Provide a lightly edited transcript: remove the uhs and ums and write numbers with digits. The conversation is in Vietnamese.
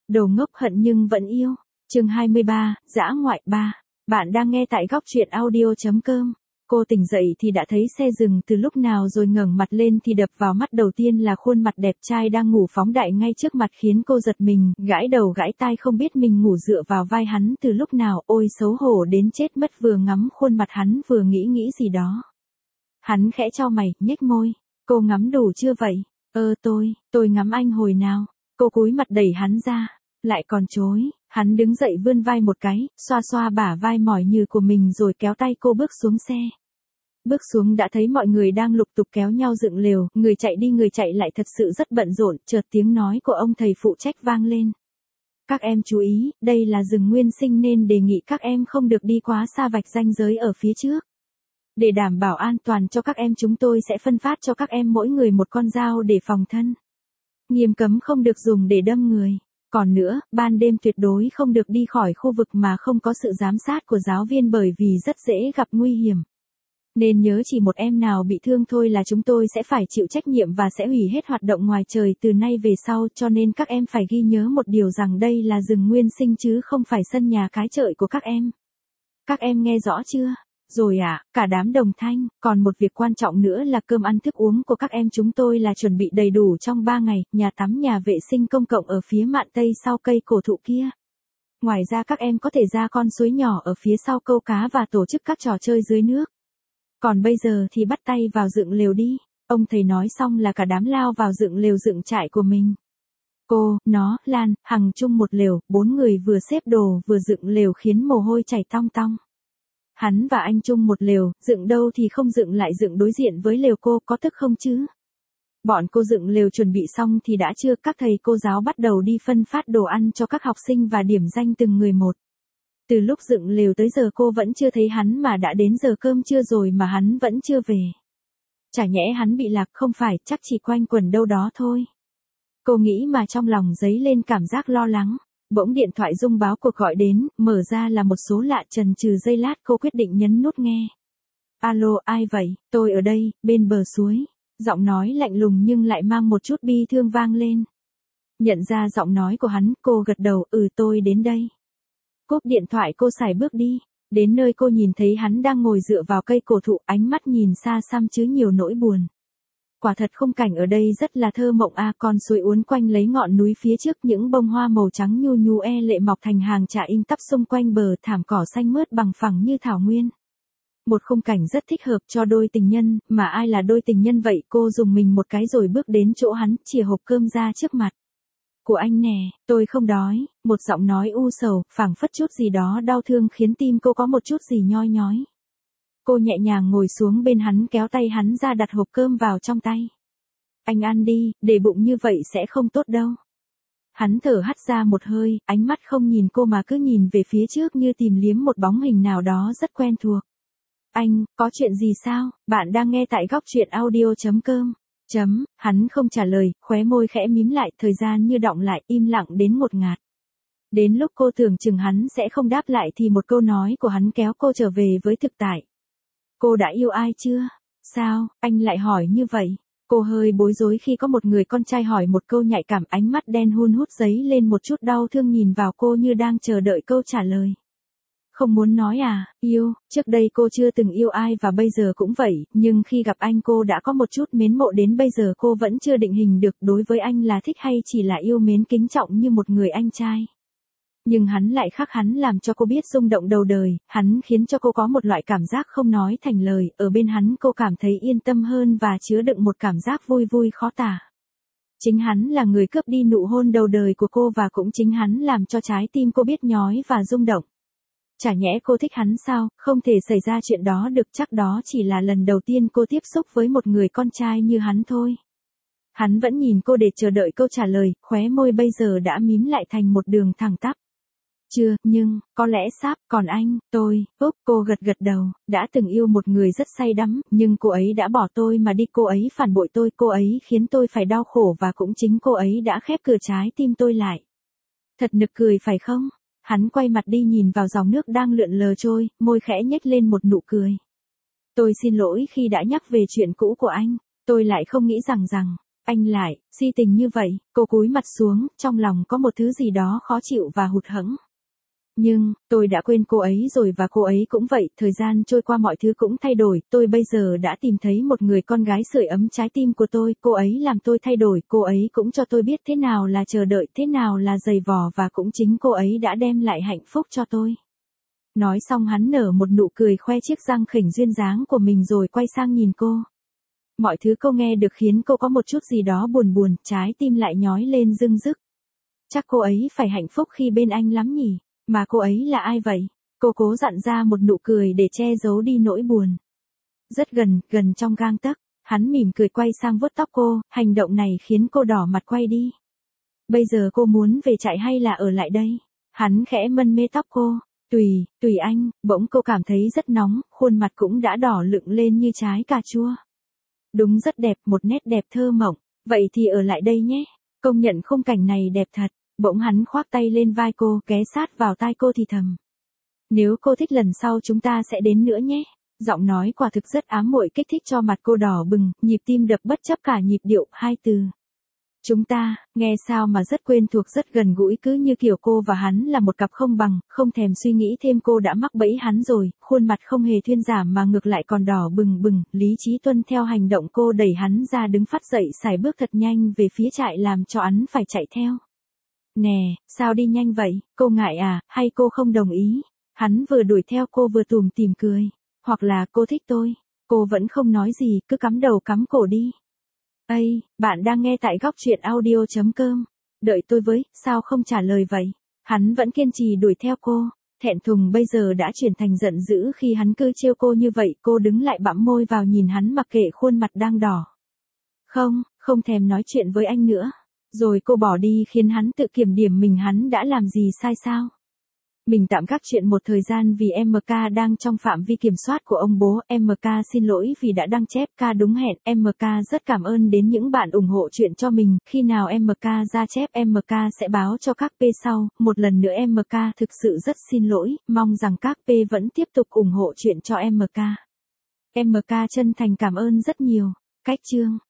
Đồ ngốc hận nhưng vẫn yêu. Chương 23, dã ngoại 3. Bạn đang nghe tại góc truyện audio.com. Cô tỉnh dậy thì đã thấy xe dừng từ lúc nào rồi, ngẩng mặt lên thì đập vào mắt đầu tiên là khuôn mặt đẹp trai đang ngủ phóng đại ngay trước mặt, khiến cô giật mình, gãi đầu gãi tai không biết mình ngủ dựa vào vai hắn từ lúc nào. Ôi xấu hổ đến chết mất, vừa ngắm khuôn mặt hắn vừa nghĩ gì đó. Hắn khẽ chau mày, nhếch môi. Cô ngắm đủ chưa vậy? Tôi ngắm anh hồi nào? Cô cúi mặt đẩy hắn ra. Lại còn chối. Hắn đứng dậy vươn vai một cái, xoa xoa bả vai mỏi nhừ của mình rồi kéo tay cô bước xuống xe. Bước xuống đã thấy mọi người đang lục tục kéo nhau dựng lều, người chạy đi người chạy lại thật sự rất bận rộn. Chợt tiếng nói của ông thầy phụ trách vang lên. Các em chú ý, đây là rừng nguyên sinh nên đề nghị các em không được đi quá xa vạch ranh giới ở phía trước. Để đảm bảo an toàn cho các em, chúng tôi sẽ phân phát cho các em mỗi người một con dao để phòng thân. Nghiêm cấm không được dùng để đâm người. Còn nữa, ban đêm tuyệt đối không được đi khỏi khu vực mà không có sự giám sát của giáo viên, bởi vì rất dễ gặp nguy hiểm. Nên nhớ chỉ một em nào bị thương thôi là chúng tôi sẽ phải chịu trách nhiệm và sẽ hủy hết hoạt động ngoài trời từ nay về sau, cho nên các em phải ghi nhớ một điều rằng đây là rừng nguyên sinh chứ không phải sân nhà cái chợ của các em. Các em nghe rõ chưa? Rồi ạ, cả đám đồng thanh. Còn một việc quan trọng nữa là cơm ăn thức uống của các em chúng tôi là chuẩn bị đầy đủ trong 3 ngày, nhà tắm nhà vệ sinh công cộng ở phía mạn tây sau cây cổ thụ kia. Ngoài ra các em có thể ra con suối nhỏ ở phía sau câu cá và tổ chức các trò chơi dưới nước. Còn bây giờ thì bắt tay vào dựng lều đi. Ông thầy nói xong là cả đám lao vào dựng lều dựng trại của mình. Cô, nó, Lan, Hằng chung một lều, 4 người vừa xếp đồ vừa dựng lều khiến mồ hôi chảy tong tong. Hắn và anh chung một lều, dựng đâu thì không dựng lại dựng đối diện với lều cô, có tức không chứ? Bọn cô dựng lều chuẩn bị xong thì đã trưa, các thầy cô giáo bắt đầu đi phân phát đồ ăn cho các học sinh và điểm danh từng người một. Từ lúc dựng lều tới giờ cô vẫn chưa thấy hắn mà đã đến giờ cơm trưa rồi mà hắn vẫn chưa về. Chả nhẽ hắn bị lạc? Không phải, chắc chỉ quanh quẩn đâu đó thôi. Cô nghĩ mà trong lòng dấy lên cảm giác lo lắng. Bỗng điện thoại rung báo cuộc gọi đến, mở ra là một số lạ. Chần chừ giây lát cô quyết định nhấn nút nghe. Alo, ai vậy? Tôi ở đây, bên bờ suối. Giọng nói lạnh lùng nhưng lại mang một chút bi thương vang lên. Nhận ra giọng nói của hắn, cô gật đầu, tôi đến đây. Cúp điện thoại cô sải bước đi. Đến nơi cô nhìn thấy hắn đang ngồi dựa vào cây cổ thụ, ánh mắt nhìn xa xăm chứa nhiều nỗi buồn. Quả thật khung cảnh ở đây rất là thơ mộng a, con suối uốn quanh lấy ngọn núi phía trước, những bông hoa màu trắng nhu nhu lệ mọc thành hàng trà in tắp xung quanh bờ, thảm cỏ xanh mướt bằng phẳng như thảo nguyên. Một khung cảnh rất thích hợp cho đôi tình nhân, mà ai là đôi tình nhân vậy? Cô dùng mình một cái rồi bước đến chỗ hắn, chìa hộp cơm ra trước mặt. Của anh nè, tôi không đói. Một giọng nói u sầu, phảng phất chút gì đó đau thương khiến tim cô có một chút gì nhoi nhói. Cô nhẹ nhàng ngồi xuống bên hắn, kéo tay hắn ra đặt hộp cơm vào trong tay. Anh ăn đi, để bụng như vậy sẽ không tốt đâu. Hắn thở hắt ra một hơi, ánh mắt không nhìn cô mà cứ nhìn về phía trước như tìm liếm một bóng hình nào đó rất quen thuộc. Anh, có chuyện gì sao? Bạn đang nghe tại góc truyện audio.com. Hắn không trả lời, khóe môi khẽ mím lại, thời gian như đọng lại, im lặng đến ngột ngạt. Đến lúc cô tưởng chừng hắn sẽ không đáp lại thì một câu nói của hắn kéo cô trở về với thực tại. Cô đã yêu ai chưa? Sao, anh lại hỏi như vậy? Cô hơi bối rối khi có một người con trai hỏi một câu nhạy cảm, ánh mắt đen hun hút dấy lên một chút đau thương nhìn vào cô như đang chờ đợi câu trả lời. Không muốn nói à? Yêu, trước đây cô chưa từng yêu ai và bây giờ cũng vậy, nhưng khi gặp anh cô đã có một chút mến mộ, đến bây giờ cô vẫn chưa định hình được đối với anh là thích hay chỉ là yêu mến kính trọng như một người anh trai. Nhưng hắn lại khác, hắn làm cho cô biết rung động đầu đời, hắn khiến cho cô có một loại cảm giác không nói thành lời, ở bên hắn cô cảm thấy yên tâm hơn và chứa đựng một cảm giác vui vui khó tả. Chính hắn là người cướp đi nụ hôn đầu đời của cô và cũng chính hắn làm cho trái tim cô biết nhói và rung động. Chả nhẽ cô thích hắn sao? Không thể xảy ra chuyện đó được, chắc đó chỉ là lần đầu tiên cô tiếp xúc với một người con trai như hắn thôi. Hắn vẫn nhìn cô để chờ đợi câu trả lời, khóe môi bây giờ đã mím lại thành một đường thẳng tắp. Chưa, nhưng, có lẽ sắp, còn anh, tôi, cô gật gật đầu, đã từng yêu một người rất say đắm, nhưng cô ấy đã bỏ tôi mà đi, cô ấy phản bội tôi, cô ấy khiến tôi phải đau khổ và cũng chính cô ấy đã khép cửa trái tim tôi lại. Thật nực cười phải không? Hắn quay mặt đi nhìn vào dòng nước đang lượn lờ trôi, môi khẽ nhếch lên một nụ cười. Tôi xin lỗi khi đã nhắc về chuyện cũ của anh, tôi lại không nghĩ rằng Anh lại, si tình như vậy, cô cúi mặt xuống, trong lòng có một thứ gì đó khó chịu và hụt hẫng. Nhưng, tôi đã quên cô ấy rồi và cô ấy cũng vậy, thời gian trôi qua mọi thứ cũng thay đổi, tôi bây giờ đã tìm thấy một người con gái sưởi ấm trái tim của tôi, cô ấy làm tôi thay đổi, cô ấy cũng cho tôi biết thế nào là chờ đợi, thế nào là dày vò và cũng chính cô ấy đã đem lại hạnh phúc cho tôi. Nói xong hắn nở một nụ cười khoe chiếc răng khểnh duyên dáng của mình rồi quay sang nhìn cô. Mọi thứ cô nghe được khiến cô có một chút gì đó buồn buồn, trái tim lại nhói lên rưng rức. Chắc cô ấy phải hạnh phúc khi bên anh lắm nhỉ? Mà cô ấy là ai vậy? Cô cố dặn ra một nụ cười để che giấu đi nỗi buồn. Rất gần, gần trong gang tấc, hắn mỉm cười quay sang vuốt tóc cô, hành động này khiến cô đỏ mặt quay đi. Bây giờ cô muốn về trại hay là ở lại đây? Hắn khẽ mân mê tóc cô. Tùy anh, bỗng cô cảm thấy rất nóng, khuôn mặt cũng đã đỏ lựng lên như trái cà chua. Đúng rất đẹp, một nét đẹp thơ mộng, vậy thì ở lại đây nhé. Công nhận khung cảnh này đẹp thật. Bỗng hắn khoác tay lên vai cô, ghé sát vào tai cô thì thầm. Nếu cô thích lần sau chúng ta sẽ đến nữa nhé. Giọng nói quả thực rất ám muội kích thích cho mặt cô đỏ bừng, nhịp tim đập bất chấp cả nhịp điệu, hai từ. Chúng ta, nghe sao mà rất quen thuộc rất gần gũi cứ như kiểu cô và hắn là một cặp không bằng, không thèm suy nghĩ thêm cô đã mắc bẫy hắn rồi, khuôn mặt không hề thuyên giảm mà ngược lại còn đỏ bừng bừng, lý trí tuân theo hành động cô đẩy hắn ra đứng phắt dậy sải bước thật nhanh về phía trại làm cho hắn phải chạy theo. Nè, sao đi nhanh vậy, cô ngại à, hay cô không đồng ý? Hắn vừa đuổi theo cô vừa tủm tỉm cười. Hoặc là cô thích tôi. Cô vẫn không nói gì, cứ cắm đầu cắm cổ đi. Ây, bạn đang nghe tại góc truyện audio.com. Đợi tôi với, sao không trả lời vậy? Hắn vẫn kiên trì đuổi theo cô. Thẹn thùng bây giờ đã chuyển thành giận dữ khi hắn cứ trêu cô như vậy. Cô đứng lại bặm môi vào nhìn hắn mặc kệ khuôn mặt đang đỏ. Không thèm nói chuyện với anh nữa. Rồi cô bỏ đi khiến hắn tự kiểm điểm mình hắn đã làm gì sai sao. Mình tạm gác chuyện một thời gian vì MK đang trong phạm vi kiểm soát của ông bố. MK xin lỗi vì đã đăng chép ca đúng hẹn. MK rất cảm ơn đến những bạn ủng hộ chuyện cho mình. Khi nào MK ra chép MK sẽ báo cho các P sau. Một lần nữa MK thực sự rất xin lỗi. Mong rằng các P vẫn tiếp tục ủng hộ chuyện cho MK. MK chân thành cảm ơn rất nhiều. Cách chương